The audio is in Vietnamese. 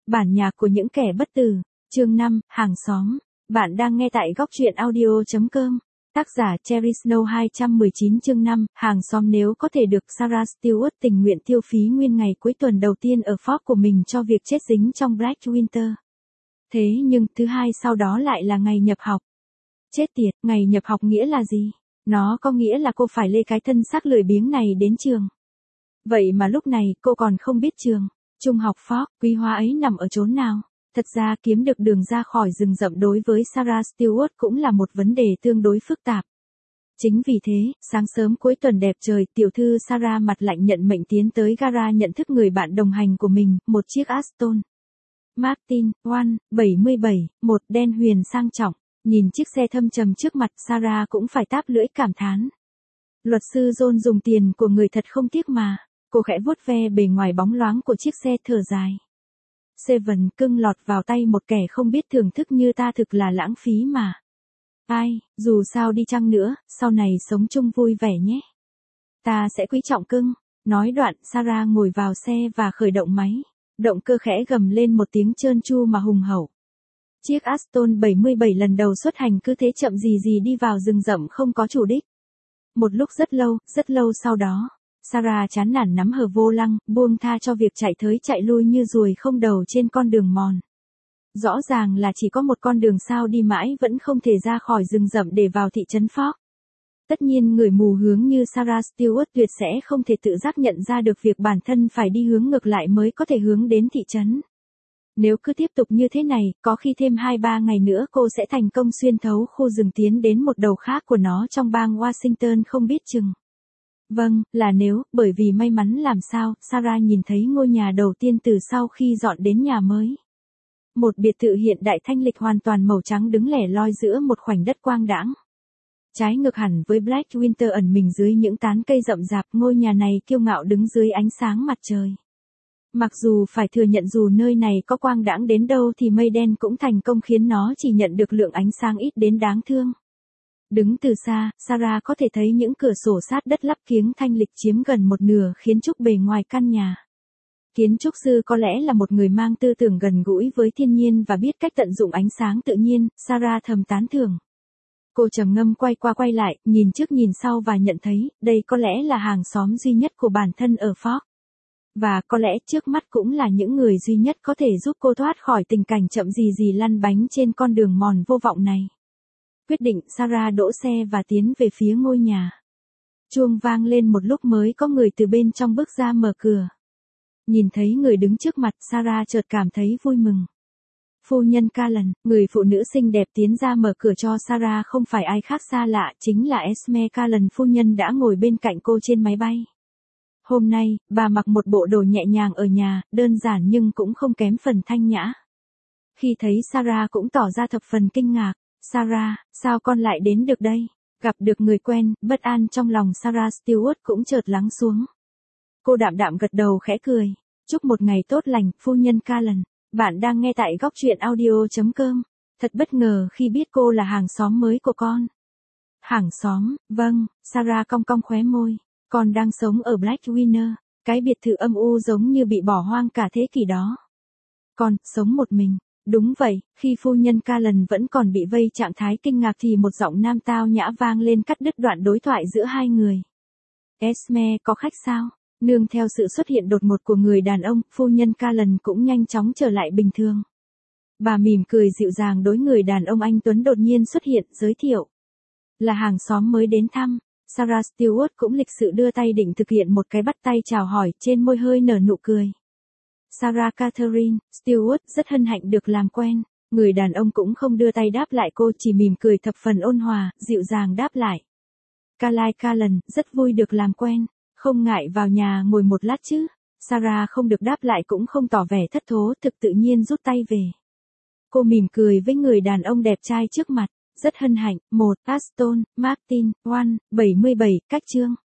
Bản nhạc của những kẻ bất tử. Chương 5, hàng xóm. Bạn đang nghe tại góc truyện audio.com. Tác giả Cherry Snow 219 chương 5, hàng xóm. Nếu có thể được, Sarah Stewart tình nguyện tiêu phí nguyên ngày cuối tuần đầu tiên ở Fox của mình cho việc chết dính trong Black Winter. Thế nhưng, thứ hai sau đó lại là ngày nhập học. Chết tiệt, ngày nhập học nghĩa là gì? Nó có nghĩa là cô phải lê cái thân xác lười biếng này đến trường. Vậy mà lúc này, cô còn không biết trường trung học Fox, quý hóa ấy nằm ở chốn nào. Thật ra kiếm được đường ra khỏi rừng rậm đối với Sarah Stewart cũng là một vấn đề tương đối phức tạp. Chính vì thế, sáng sớm cuối tuần đẹp trời, tiểu thư Sarah mặt lạnh nhận mệnh tiến tới gara nhận thức người bạn đồng hành của mình, một chiếc Aston Martin 177, một đen huyền sang trọng. Nhìn chiếc xe thâm trầm trước mặt, Sarah cũng phải táp lưỡi cảm thán. Luật sư John dùng tiền của người thật không tiếc mà. Cô khẽ vuốt ve bề ngoài bóng loáng của chiếc xe, thở dài. Seven cưng lọt vào tay một kẻ không biết thưởng thức như ta thực là lãng phí mà. Ai, dù sao đi chăng nữa, sau này sống chung vui vẻ nhé. Ta sẽ quý trọng cưng. Nói đoạn, Sarah ngồi vào xe và khởi động máy. Động cơ khẽ gầm lên một tiếng trơn tru mà hùng hậu. Chiếc Aston 77 lần đầu xuất hành cứ thế chậm gì đi vào rừng rậm không có chủ đích. Một lúc rất lâu sau đó, Sarah chán nản nắm hờ vô lăng, buông tha cho việc chạy tới chạy lui như ruồi không đầu trên con đường mòn. Rõ ràng là chỉ có một con đường sao đi mãi vẫn không thể ra khỏi rừng rậm để vào thị trấn Fox. Tất nhiên người mù hướng như Sarah Stewart tuyệt sẽ không thể tự giác nhận ra được việc bản thân phải đi hướng ngược lại mới có thể hướng đến thị trấn. Nếu cứ tiếp tục như thế này, có khi thêm 2-3 ngày nữa cô sẽ thành công xuyên thấu khu rừng tiến đến một đầu khác của nó trong bang Washington không biết chừng. Vâng, là nếu, bởi vì may mắn làm sao, Sarah nhìn thấy ngôi nhà đầu tiên từ sau khi dọn đến nhà mới. Một biệt thự hiện đại thanh lịch hoàn toàn màu trắng đứng lẻ loi giữa một khoảnh đất quang đãng. Trái ngược hẳn với Black Winter ẩn mình dưới những tán cây rậm rạp, ngôi nhà này kiêu ngạo đứng dưới ánh sáng mặt trời. Mặc dù phải thừa nhận dù nơi này có quang đãng đến đâu thì mây đen cũng thành công khiến nó chỉ nhận được lượng ánh sáng ít đến đáng thương. Đứng từ xa, Sarah có thể thấy những cửa sổ sát đất lắp kiếng thanh lịch chiếm gần một nửa kiến trúc bề ngoài căn nhà. Kiến trúc sư có lẽ là một người mang tư tưởng gần gũi với thiên nhiên và biết cách tận dụng ánh sáng tự nhiên, Sarah thầm tán thưởng. Cô trầm ngâm quay qua quay lại, nhìn trước nhìn sau và nhận thấy, đây có lẽ là hàng xóm duy nhất của bản thân ở Fox. Và có lẽ trước mắt cũng là những người duy nhất có thể giúp cô thoát khỏi tình cảnh chậm gì lăn bánh trên con đường mòn vô vọng này. Quyết định, Sarah đỗ xe và tiến về phía ngôi nhà. Chuông vang lên một lúc mới có người từ bên trong bước ra mở cửa. Nhìn thấy người đứng trước mặt, Sarah chợt cảm thấy vui mừng. Phu nhân Callan, người phụ nữ xinh đẹp tiến ra mở cửa cho Sarah không phải ai khác xa lạ, chính là Esme Callan, phu nhân đã ngồi bên cạnh cô trên máy bay. Hôm nay, bà mặc một bộ đồ nhẹ nhàng ở nhà, đơn giản nhưng cũng không kém phần thanh nhã. Khi thấy Sarah cũng tỏ ra thập phần kinh ngạc. Sarah, sao con lại đến được đây? Gặp được người quen, bất an trong lòng Sarah Stewart cũng chợt lắng xuống. Cô đạm gật đầu khẽ cười. Chúc một ngày tốt lành, phu nhân Callan. Bạn đang nghe tại góc truyện audio.com. Thật bất ngờ khi biết cô là hàng xóm mới của con. Hàng xóm, vâng, Sarah cong cong khóe môi. Con đang sống ở Black Winter, cái biệt thự âm u giống như bị bỏ hoang cả thế kỷ đó. Con, sống một mình. Đúng vậy, khi phu nhân Callan vẫn còn bị vây trạng thái kinh ngạc thì một giọng nam tao nhã vang lên cắt đứt đoạn đối thoại giữa hai người. Esme, có khách sao? Nương theo sự xuất hiện đột ngột của người đàn ông, phu nhân Callan cũng nhanh chóng trở lại bình thường. Bà mỉm cười dịu dàng đối người đàn ông anh tuấn đột nhiên xuất hiện, giới thiệu. Là hàng xóm mới đến thăm. Sarah Stewart cũng lịch sự đưa tay định thực hiện một cái bắt tay chào hỏi, trên môi hơi nở nụ cười. Sarah Catherine Stewart, rất hân hạnh được làm quen. Người đàn ông cũng không đưa tay đáp lại cô, chỉ mỉm cười thập phần ôn hòa, dịu dàng đáp lại. Carly Callan, rất vui được làm quen. Không ngại vào nhà ngồi một lát chứ? Sarah không được đáp lại cũng không tỏ vẻ thất thố, thực tự nhiên rút tay về. Cô mỉm cười với người đàn ông đẹp trai trước mặt. Rất hân hạnh, một Aston Martin 177, cách chương.